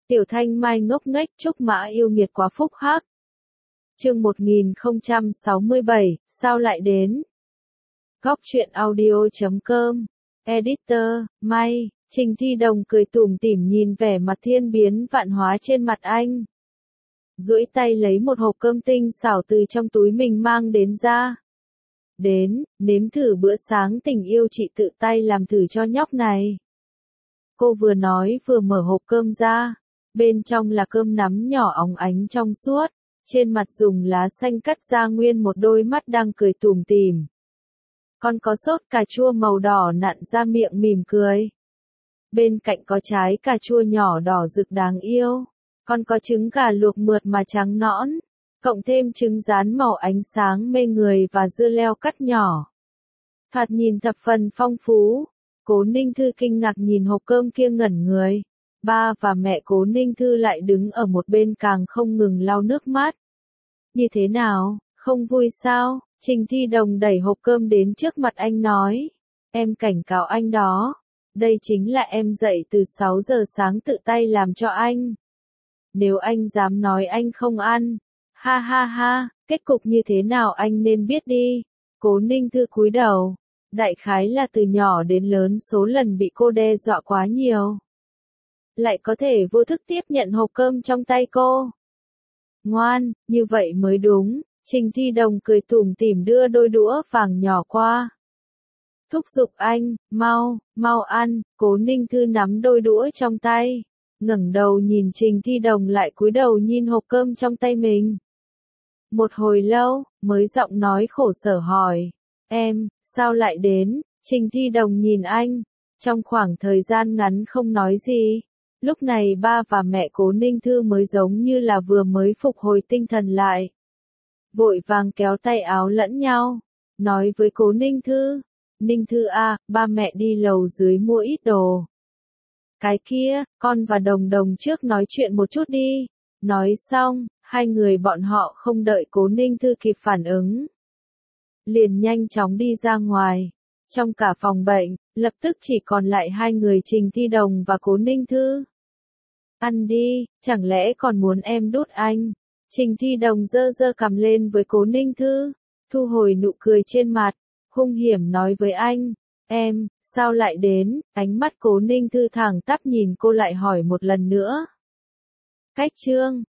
Tiểu Thanh Mai ngốc nghếch Trúc Mã yêu nghiệt quá phúc hắc. Chương 1067, sao lại đến? Góc truyện audio.com. Editor, May, Trình Thi Đồng cười tủm tỉm nhìn vẻ mặt thiên biến vạn hóa trên mặt anh. Duỗi tay lấy một hộp cơm tinh xảo từ trong túi mình mang đến ra. Đến, nếm thử bữa sáng tình yêu chị tự tay làm thử cho nhóc này. Cô vừa nói vừa mở hộp cơm ra. Bên trong là cơm nắm nhỏ óng ánh trong suốt. Trên mặt dùng lá xanh cắt ra nguyên một đôi mắt đang cười tủm tỉm. Còn có sốt cà chua màu đỏ nặn ra miệng mỉm cười. Bên cạnh có trái cà chua nhỏ đỏ rực đáng yêu. Còn có trứng gà luộc mượt mà trắng nõn. Cộng thêm trứng rán màu ánh sáng mê người và dưa leo cắt nhỏ. Thoạt nhìn thập phần phong phú. Cố Ninh Thư kinh ngạc nhìn hộp cơm kia ngẩn người. Ba và mẹ Cố Ninh Thư lại đứng ở một bên càng không ngừng lau nước mắt. Như thế nào, không vui sao? Trình Thi Đồng đẩy hộp cơm đến trước mặt anh nói. Em cảnh cáo anh đó. Đây chính là em dậy từ 6 giờ sáng tự tay làm cho anh. Nếu anh dám nói anh không ăn. Ha ha ha, kết cục như thế nào anh nên biết đi. Cố Ninh Thư cúi đầu. Đại khái là từ nhỏ đến lớn số lần bị cô đe dọa quá nhiều. Lại có thể vô thức tiếp nhận hộp cơm trong tay cô. Ngoan, như vậy mới đúng. Trình Thi Đồng cười tủm tỉm đưa đôi đũa vàng nhỏ qua. Thúc giục anh, mau ăn. Cố Ninh Thư nắm đôi đũa trong tay. Ngẩng đầu nhìn Trình Thi Đồng lại cúi đầu nhìn hộp cơm trong tay mình. Một hồi lâu, mới giọng nói khổ sở hỏi. Em, sao lại đến? Trình Thi Đồng nhìn anh. Trong khoảng thời gian ngắn không nói gì. Lúc này ba và mẹ Cố Ninh Thư mới giống như là vừa mới phục hồi tinh thần lại. Vội vàng kéo tay áo lẫn nhau. Nói với Cố Ninh Thư. Ninh Thư à, ba mẹ đi lầu dưới mua ít đồ. Cái kia, con và Đồng Đồng trước nói chuyện một chút đi. Nói xong, hai người bọn họ không đợi Cố Ninh Thư kịp phản ứng. Liền nhanh chóng đi ra ngoài. Trong cả phòng bệnh, lập tức chỉ còn lại hai người Trình Thi Đồng và Cố Ninh Thư. Ăn đi, chẳng lẽ còn muốn em đút anh? Trình Thi Đồng giơ giơ cằm lên với Cố Ninh Thư, thu hồi nụ cười trên mặt, hung hiểm nói với anh, em, sao lại đến? Ánh mắt Cố Ninh Thư thẳng tắp nhìn cô lại hỏi một lần nữa. Cách chương